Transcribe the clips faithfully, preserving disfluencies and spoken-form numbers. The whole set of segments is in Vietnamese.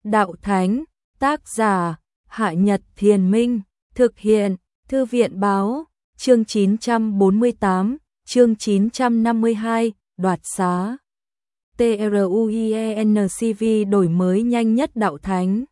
Đạo Thánh, tác giả, Hạ Nhật Thiền Minh, thực hiện, Thư viện Báo, chương chín trăm bốn mươi tám, chương chín trăm năm mươi hai, đoạt xá. TRUIENCV đổi mới nhanh nhất Đạo Thánh.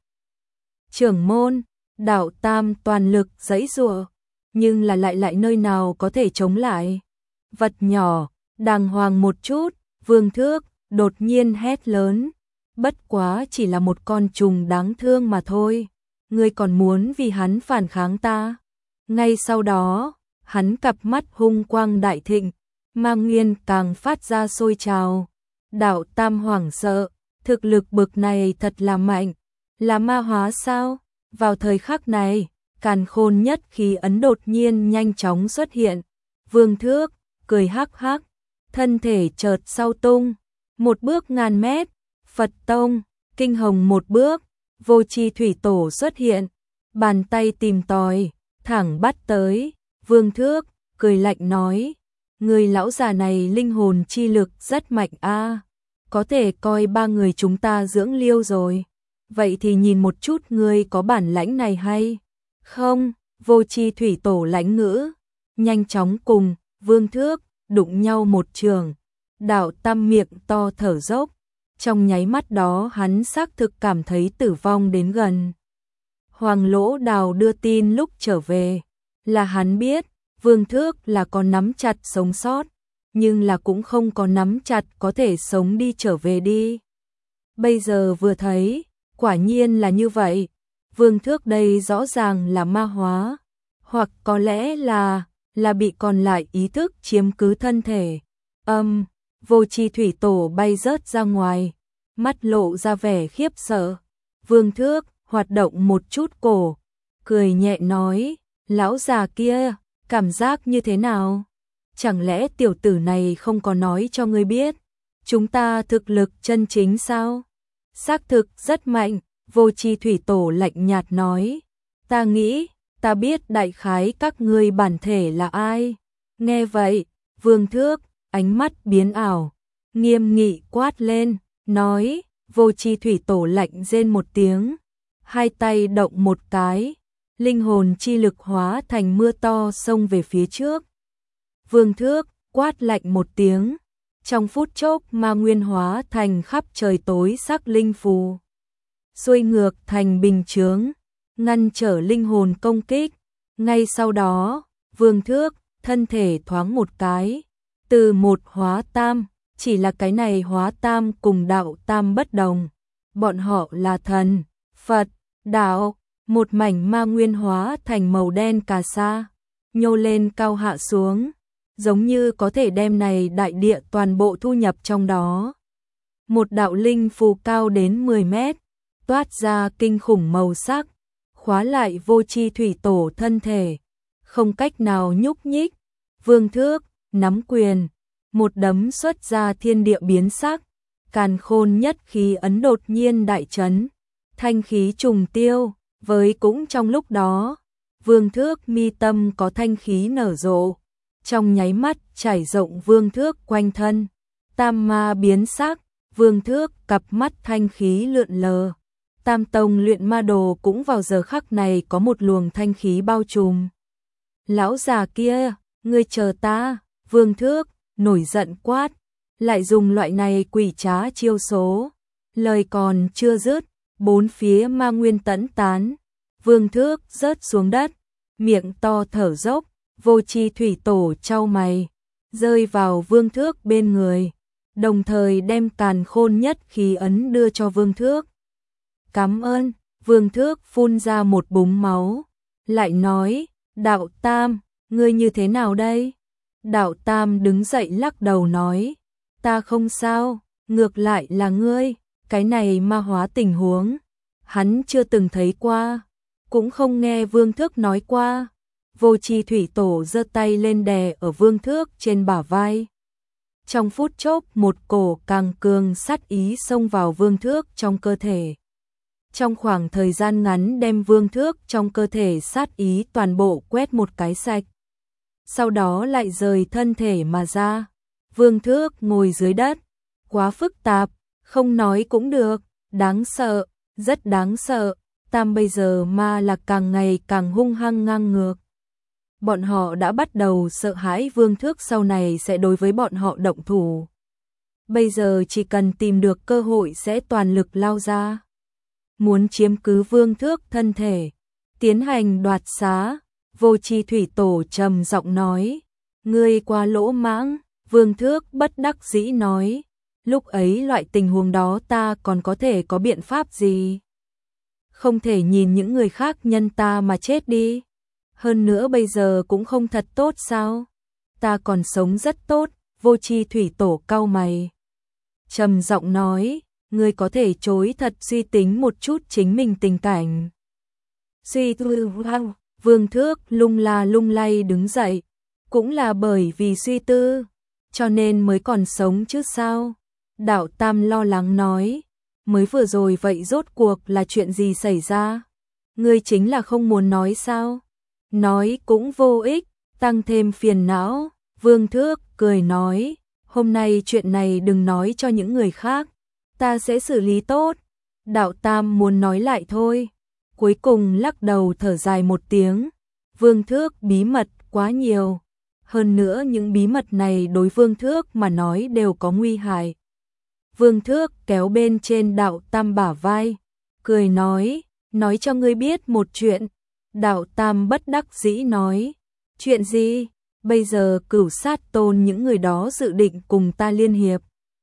Trưởng môn, Đạo Tam toàn lực giãy giụa, nhưng là lại lại nơi nào có thể chống lại. Vật nhỏ, đàng hoàng một chút, Vương Thước đột nhiên hét lớn, bất quá chỉ là một con trùng đáng thương mà thôi, ngươi còn muốn vì hắn phản kháng ta. Ngay sau đó, hắn cặp mắt hung quang đại thịnh, Ma Nguyên càng phát ra sôi trào. Đạo Tam hoảng sợ, thực lực bực này thật là mạnh, là ma hóa sao? Vào thời khắc này, càn khôn nhất khí ấn đột nhiên nhanh chóng xuất hiện. Vương Thước cười hắc hắc, thân thể chợt sau tung, một bước ngàn mét, Phật Tông, Kinh Hồng một bước, Vô Chi Thủy Tổ xuất hiện, bàn tay tìm tòi, thẳng bắt tới. Vương Thước cười lạnh nói, người lão già này linh hồn chi lực rất mạnh a, có thể coi ba người chúng ta dưỡng liêu rồi. Vậy thì nhìn một chút ngươi có bản lãnh này hay không? Vô Chi Thủy Tổ lãnh ngữ, nhanh chóng cùng Vương Thước đụng nhau một trường. Đạo Tam miệng to thở dốc, trong nháy mắt đó hắn xác thực cảm thấy tử vong đến gần. Hoàng Lỗ Đào đưa tin lúc trở về, là hắn biết Vương Thước là có nắm chặt sống sót, nhưng là cũng không có nắm chặt có thể sống đi trở về đi. Bây giờ vừa thấy, quả nhiên là như vậy. Vương Thước đây rõ ràng là ma hóa, hoặc có lẽ là là bị còn lại ý thức chiếm cứ thân thể. Âm, um, Vô Chi Thủy Tổ bay rớt ra ngoài, mắt lộ ra vẻ khiếp sợ. Vương Thước hoạt động một chút cổ, cười nhẹ nói, lão già kia, cảm giác như thế nào? Chẳng lẽ tiểu tử này không có nói cho ngươi biết, chúng ta thực lực chân chính sao? Xác thực rất mạnh, Vô Chi Thủy Tổ lạnh nhạt nói, ta nghĩ, ta biết đại khái các ngươi bản thể là ai. Nghe vậy, Vương Thước, ánh mắt biến ảo, nghiêm nghị quát lên, nói, Vô Chi Thủy Tổ lạnh rên một tiếng, hai tay động một cái, linh hồn chi lực hóa thành mưa to xông về phía trước. Vương Thước quát lạnh một tiếng, trong phút chốc ma nguyên hóa thành khắp trời tối sắc linh phù, xuôi ngược thành bình chướng, ngăn trở linh hồn công kích. Ngay sau đó, Vương Thước thân thể thoáng một cái, từ một hóa tam, chỉ là cái này hóa tam cùng Đạo Tam bất đồng, bọn họ là thần, Phật, đạo, một mảnh ma nguyên hóa thành màu đen cà sa, nhô lên cao hạ xuống, giống như có thể đem này đại địa toàn bộ thu nhập trong đó. Một đạo linh phù cao đến mười mét, toát ra kinh khủng màu sắc, khóa lại Vô Chi Thủy Tổ thân thể, không cách nào nhúc nhích. Vương Thước nắm quyền, một đấm xuất ra thiên địa biến sắc, càn khôn nhất khí ấn đột nhiên đại chấn, thanh khí trùng tiêu. Với cũng trong lúc đó, Vương Thước mi tâm có thanh khí nở rộ, trong nháy mắt trải rộng Vương Thước quanh thân, tam ma biến sắc. Vương Thước cặp mắt thanh khí lượn lờ, Tam Tông luyện ma đồ cũng vào giờ khắc này có một luồng thanh khí bao trùm. Lão già kia, ngươi chờ ta! Vương Thước nổi giận quát, lại dùng loại này quỷ trá chiêu số. Lời còn chưa dứt, bốn phía ma nguyên tẫn tán, Vương Thước rớt xuống đất, miệng to thở dốc. Vô Chi Thủy Tổ chau mày, rơi vào Vương Thước bên người, đồng thời đem càn khôn nhất khí ấn đưa cho Vương Thước. Cảm ơn. Vương Thước phun ra một búng máu, lại nói, Đạo Tam, ngươi như thế nào đây? Đạo Tam đứng dậy lắc đầu nói, ta không sao, ngược lại là ngươi, cái này ma hóa tình huống, hắn chưa từng thấy qua, cũng không nghe Vương Thước nói qua. Vô Chi Thủy Tổ giơ tay lên đè ở Vương Thước trên bả vai. Trong phút chốc một cổ càng cường sát ý xông vào Vương Thước trong cơ thể. Trong khoảng thời gian ngắn đem Vương Thước trong cơ thể sát ý toàn bộ quét một cái sạch. Sau đó lại rời thân thể mà ra. Vương Thước ngồi dưới đất. Quá phức tạp, không nói cũng được, đáng sợ. rất đáng sợ, Tam bây giờ ma là càng ngày càng hung hăng ngang ngược. Bọn họ đã bắt đầu sợ hãi Vương Thước sau này sẽ đối với bọn họ động thủ. Bây giờ chỉ cần tìm được cơ hội sẽ toàn lực lao ra. Muốn chiếm cứ Vương Thước thân thể, tiến hành đoạt xá, Vô Chi Thủy Tổ trầm giọng nói, ngươi quá lỗ mãng. Vương Thước bất đắc dĩ nói, lúc ấy loại tình huống đó ta còn có thể có biện pháp gì? Không thể nhìn những người khác nhân ta mà chết đi. Hơn nữa bây giờ cũng không thật tốt sao? Ta còn sống rất tốt. Vô Chi Thủy Tổ cau mày, trầm giọng nói, ngươi có thể chối thật suy tính một chút chính mình tình cảnh. Suy tư. Vương Thước lung la lung lay đứng dậy, cũng là bởi vì suy tư, cho nên mới còn sống chứ sao? Đạo Tam lo lắng nói, mới vừa rồi vậy rốt cuộc là chuyện gì xảy ra? Ngươi chính là không muốn nói sao? Nói cũng vô ích, tăng thêm phiền não. Vương Thước cười nói, hôm nay chuyện này đừng nói cho những người khác, ta sẽ xử lý tốt. Đạo Tam muốn nói lại thôi, cuối cùng lắc đầu thở dài một tiếng. Vương Thước bí mật quá nhiều, hơn nữa những bí mật này đối Vương Thước mà nói đều có nguy hại. Vương Thước kéo bên trên Đạo Tam bả vai, cười nói, nói cho ngươi biết một chuyện. Đạo Tam bất đắc dĩ nói, chuyện gì? Bây giờ Cửu Sát Tôn những người đó dự định cùng ta liên hiệp.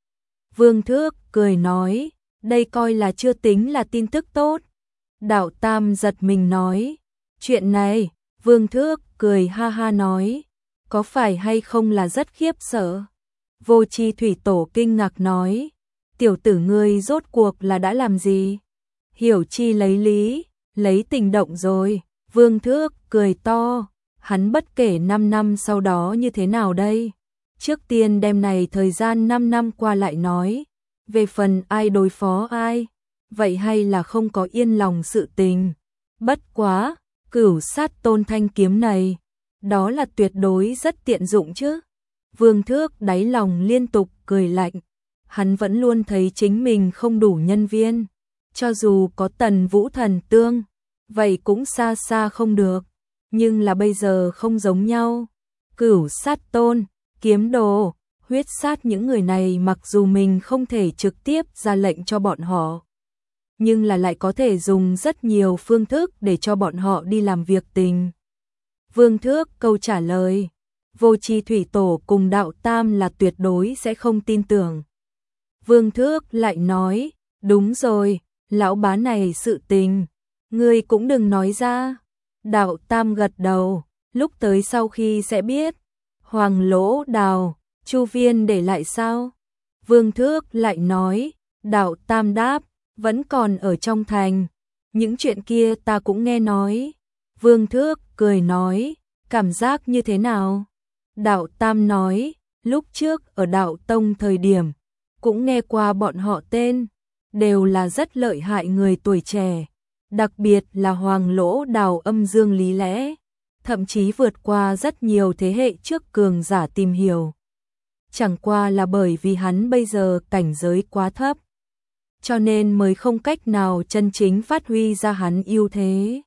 Vương Thước cười nói, đây coi là chưa tính là tin tức tốt. Đạo Tam giật mình nói, chuyện này. Vương Thước cười ha ha nói, có phải hay không là rất khiếp sợ? Vô Chi Thủy Tổ kinh ngạc nói, tiểu tử ngươi rốt cuộc là đã làm gì? Hiểu chi lấy lý, lấy tình động rồi. Vương Thước cười to, hắn bất kể năm năm sau đó như thế nào đây? Trước tiên đem này thời gian năm năm qua lại nói, về phần ai đối phó ai, vậy hay là không có yên lòng sự tình. Bất quá, Cửu Sát Tôn thanh kiếm này, đó là tuyệt đối rất tiện dụng chứ. Vương Thước đáy lòng liên tục cười lạnh, hắn vẫn luôn thấy chính mình không đủ nhân viên, cho dù có Tần Vũ Thần Tương, vậy cũng xa xa không được, nhưng là bây giờ không giống nhau. Cửu Sát Tôn, Kiếm Đồ, Huyết Sát những người này mặc dù mình không thể trực tiếp ra lệnh cho bọn họ, nhưng là lại có thể dùng rất nhiều phương thức để cho bọn họ đi làm việc tình. Vương Thước câu trả lời, Vô Chi Thủy Tổ cùng Đạo Tam là tuyệt đối sẽ không tin tưởng. Vương Thước lại nói, đúng rồi, lão bá này sự tình, ngươi cũng đừng nói ra. Đạo Tam gật đầu, lúc tới sau khi sẽ biết. Hoàng Lỗ Đào, Chu Viên để lại sao? Vương Thước lại nói, Đạo Tam đáp, vẫn còn ở trong thành, những chuyện kia ta cũng nghe nói. Vương Thước cười nói, cảm giác như thế nào? Đạo Tam nói, lúc trước ở Đạo Tông thời điểm, cũng nghe qua bọn họ tên, đều là rất lợi hại người tuổi trẻ, đặc biệt là Hoàng Lỗ Đào âm dương lý lẽ, thậm chí vượt qua rất nhiều thế hệ trước cường giả tìm hiểu. Chẳng qua là bởi vì hắn bây giờ cảnh giới quá thấp, cho nên mới không cách nào chân chính phát huy ra hắn ưu thế.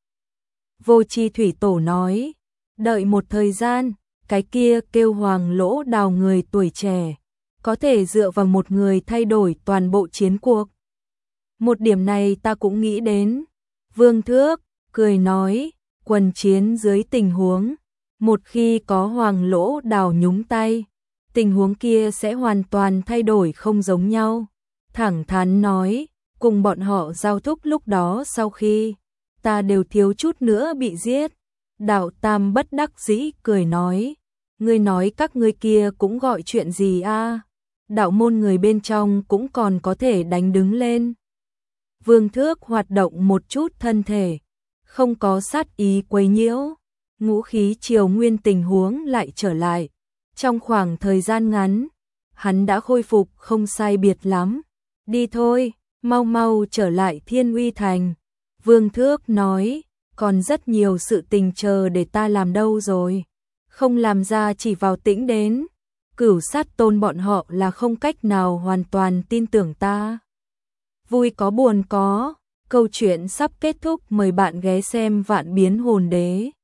Vô Chi Thủy Tổ nói, đợi một thời gian, cái kia kêu Hoàng Lỗ Đào người tuổi trẻ, có thể dựa vào một người thay đổi toàn bộ chiến cuộc. Một điểm này ta cũng nghĩ đến. Vương Thước cười nói, quần chiến dưới tình huống, một khi có Hoàng Lỗ Đào nhúng tay, tình huống kia sẽ hoàn toàn thay đổi không giống nhau. Thẳng thắn nói, cùng bọn họ giao thúc lúc đó sau khi, ta đều thiếu chút nữa bị giết. Đạo Tam bất đắc dĩ cười nói, ngươi nói các ngươi kia cũng gọi chuyện gì a? Đạo môn người bên trong cũng còn có thể đánh đứng lên. Vương Thước hoạt động một chút thân thể, không có sát ý quấy nhiễu, ngũ khí triều nguyên tình huống lại trở lại. Trong khoảng thời gian ngắn, hắn đã khôi phục không sai biệt lắm. Đi thôi, mau mau trở lại Thiên Uy Thành. Vương Thước nói, còn rất nhiều sự tình chờ để ta làm đâu rồi. Không làm ra chỉ vào tĩnh đến. Cửu Sát Tôn bọn họ là không cách nào hoàn toàn tin tưởng ta. Vui có buồn có, câu chuyện sắp kết thúc, mời bạn ghé xem Vạn Biến Hồn Đế.